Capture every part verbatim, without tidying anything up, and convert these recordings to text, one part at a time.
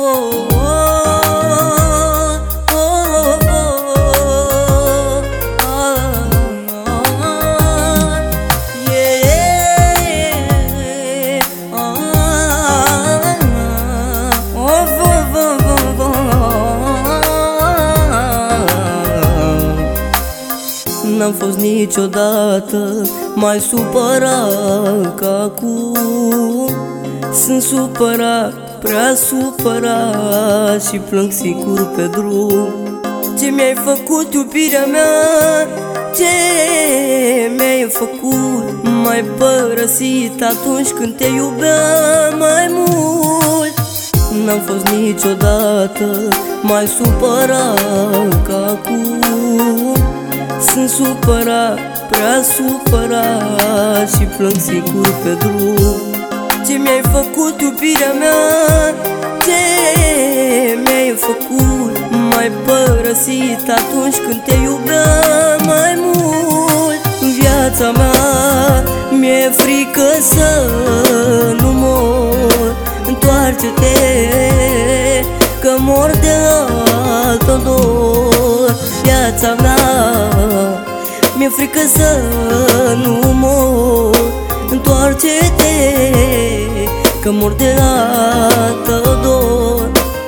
N-am fost niciodată mai supărat ca acum. Sunt supărat, prea supărat, și plâng singur pe drum. Ce mi-ai făcut, iubirea mea? Ce mi-ai făcut? M-ai părăsit atunci când te iubeam mai mult. N-am fost niciodată mai supărat ca acum. Sunt supărat, prea supărat, și plâng singur pe drum. Ce mi-ai făcut, iubirea mea? Ce mi-ai făcut? M-ai părăsit atunci când te iubeam mai mult. În viața mea mi-e frică să nu mor. Întoarce-te, că mor de altă dor. Viața mea mi-e frică să nu mor. Întoarce-te, că mor de altă dor.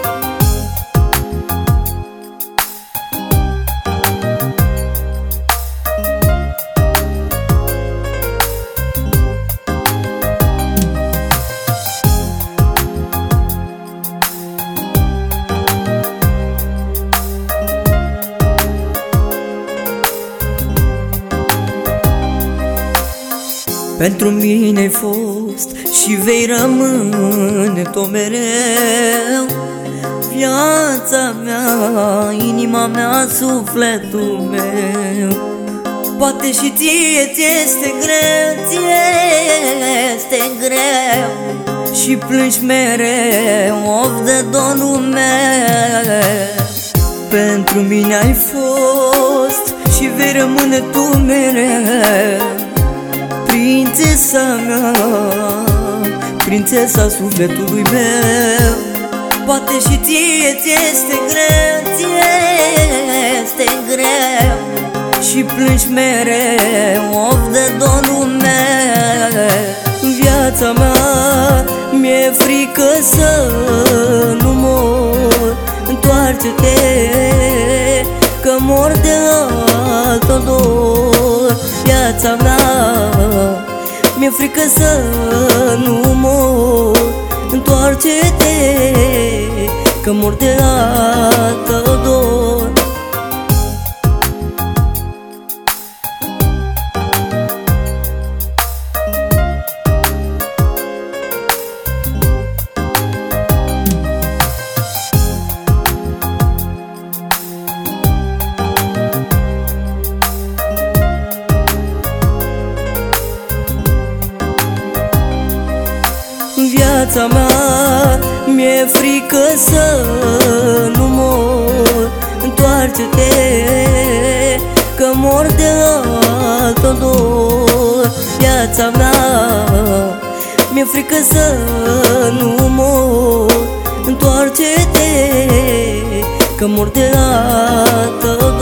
Pentru mine ai fost și vei rămâne tot mereu. Viața mea, inima mea, sufletul meu. Poate și ție ți-este greu, ți-este greu, și plângi mereu of de dorul meu. Pentru mine ai fost și vei rămâne tu mereu. Prințesa mea, prințesa sufletului meu. Poate și ție ți-este greu, ți-este greu, și plângi mereu of de dorul meu. În viața mea mi-e frică să nu mor. Întoarce-te, că mor de altă dor. Viața mea mi-e frică să nu mor. Întoarce-te, că mor de altă dor. Viața mea mi-e frică să nu mor. Întoarce-te, că mor de altă dor. Viața mea mi-e frică să nu mor. Întoarce-te, că mor de altă dor.